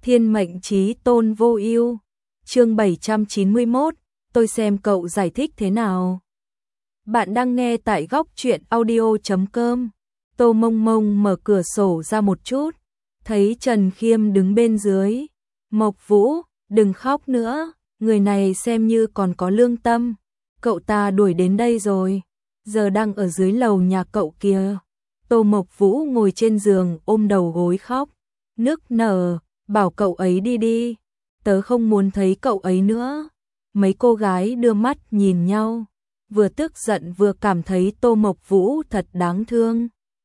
Thiên mệnh chí tôn vô ưu. Chương 791, tôi xem cậu giải thích thế nào. Bạn đang nghe tại góc truyện audio.com. Tô Mông Mông mở cửa sổ ra một chút, thấy Trần Khiêm đứng bên dưới. Mộc Vũ, đừng khóc nữa, người này xem như còn có lương tâm. Cậu ta đuổi đến đây rồi, giờ đang ở dưới lầu nhà cậu kia. Tô Mộc Vũ ngồi trên giường ôm đầu gối khóc, nức nở, bảo cậu ấy đi đi, tớ không muốn thấy cậu ấy nữa. Mấy cô gái đưa mắt nhìn nhau, vừa tức giận vừa cảm thấy Tô Mộc Vũ thật đáng thương.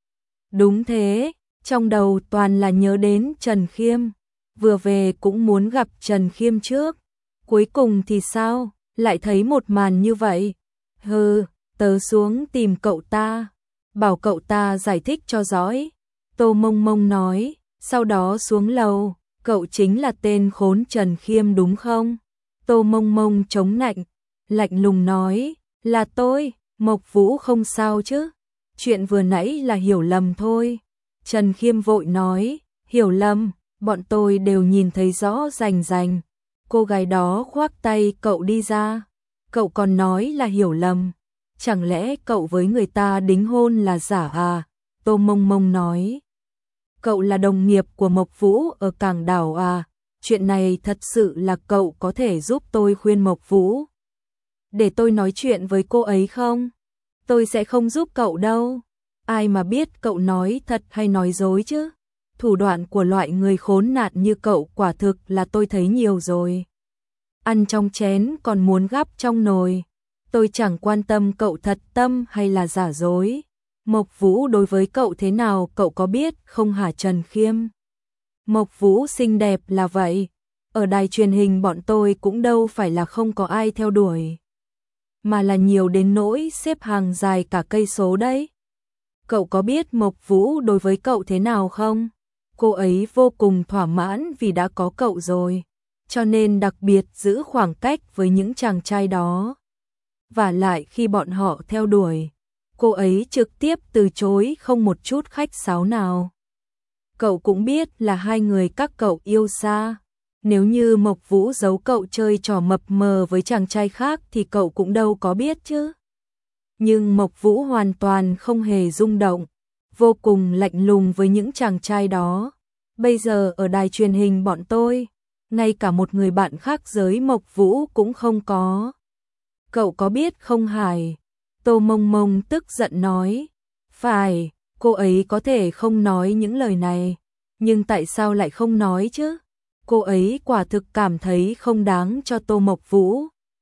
Đúng thế, trong đầu toàn là nhớ đến Trần Khiêm, vừa về cũng muốn gặp Trần Khiêm trước. Cuối cùng thì sao, lại thấy một màn như vậy. Hừ, tớ xuống tìm cậu ta, bảo cậu ta giải thích cho rõ. Tô Mông Mông nói, sau đó xuống lầu. Cậu chính là tên khốn Trần Khiêm đúng không? Tô Mông Mông chống nạnh, lạnh lùng nói, là tôi. Mộc Vũ không sao chứ? Chuyện vừa nãy là hiểu lầm thôi. Trần Khiêm vội nói, hiểu lầm, bọn tôi đều nhìn thấy rõ rành rành. Cô gái đó khoác tay cậu đi ra, cậu còn nói là hiểu lầm. Chẳng lẽ cậu với người ta đính hôn là giả à? Tô Mông Mông nói, cậu là đồng nghiệp của Mộc Vũ ở Cảng Đảo à? Chuyện này thật sự là cậu có thể giúp tôi khuyên Mộc Vũ để tôi nói chuyện với cô ấy không? Tôi sẽ không giúp cậu đâu. Ai mà biết cậu nói thật hay nói dối chứ? Thủ đoạn của loại người khốn nạn như cậu quả thực là tôi thấy nhiều rồi. Ăn trong chén còn muốn gắp trong nồi. Tôi chẳng quan tâm cậu thật tâm hay là giả dối. Mộc Vũ đối với cậu thế nào cậu có biết không hả Trần Khiêm? Mộc Vũ xinh đẹp là vậy, ở đài truyền hình bọn tôi cũng đâu phải là không có ai theo đuổi, mà là nhiều đến nỗi xếp hàng dài cả cây số đấy. Cậu có biết Mộc Vũ đối với cậu thế nào không? Cô ấy vô cùng thỏa mãn vì đã có cậu rồi, cho nên đặc biệt giữ khoảng cách với những chàng trai đó. Và lại khi bọn họ theo đuổi, cô ấy trực tiếp từ chối không một chút khách sáo nào. Cậu cũng biết là hai người các cậu yêu xa. Nếu như Mộc Vũ giấu cậu chơi trò mập mờ với chàng trai khác thì cậu cũng đâu có biết chứ. Nhưng Mộc Vũ hoàn toàn không hề rung động, vô cùng lạnh lùng với những chàng trai đó. Bây giờ ở đài truyền hình bọn tôi, ngay cả một người bạn khác giới Mộc Vũ cũng không có. Cậu có biết không Hải? Tô Mông Mông tức giận nói, phải, cô ấy có thể không nói những lời này, nhưng tại sao lại không nói chứ? Cô ấy quả thực cảm thấy không đáng cho Tô Mộc Vũ.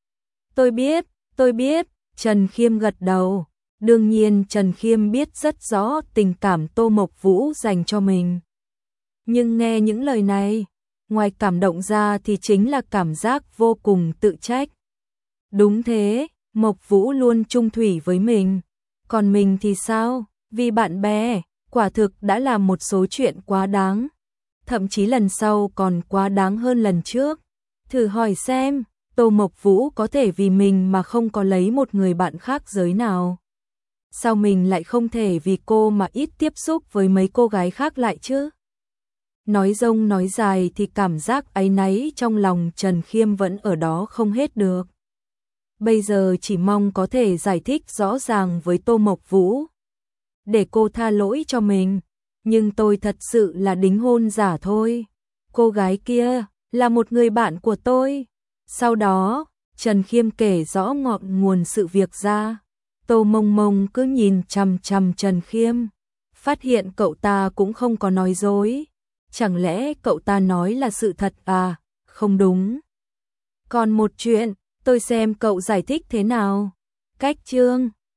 Tôi biết, Trần Khiêm gật đầu. Đương nhiên Trần Khiêm biết rất rõ tình cảm Tô Mộc Vũ dành cho mình. Nhưng nghe những lời này, ngoài cảm động ra thì chính là cảm giác vô cùng tự trách. Đúng thế, Mộc Vũ luôn chung thủy với mình. Còn mình thì sao? Vì bạn bè, quả thực đã làm một số chuyện quá đáng. Thậm chí lần sau còn quá đáng hơn lần trước. Thử hỏi xem, Tô Mộc Vũ có thể vì mình mà không có lấy một người bạn khác giới nào? Sao mình lại không thể vì cô mà ít tiếp xúc với mấy cô gái khác lại chứ? Nói dông nói dài thì cảm giác áy náy trong lòng Trần Khiêm vẫn ở đó không hết được. Bây giờ chỉ mong có thể giải thích rõ ràng với Tô Mộc Vũ, để cô tha lỗi cho mình. Nhưng tôi thật sự là đính hôn giả thôi. Cô gái kia là một người bạn của tôi. Sau đó, Trần Khiêm kể rõ ngọn nguồn sự việc ra. Tô Mông Mông cứ nhìn chằm chằm Trần Khiêm, phát hiện cậu ta cũng không có nói dối. Chẳng lẽ cậu ta nói là sự thật à? Không đúng. Còn một chuyện, tôi xem cậu giải thích thế nào. Cách chương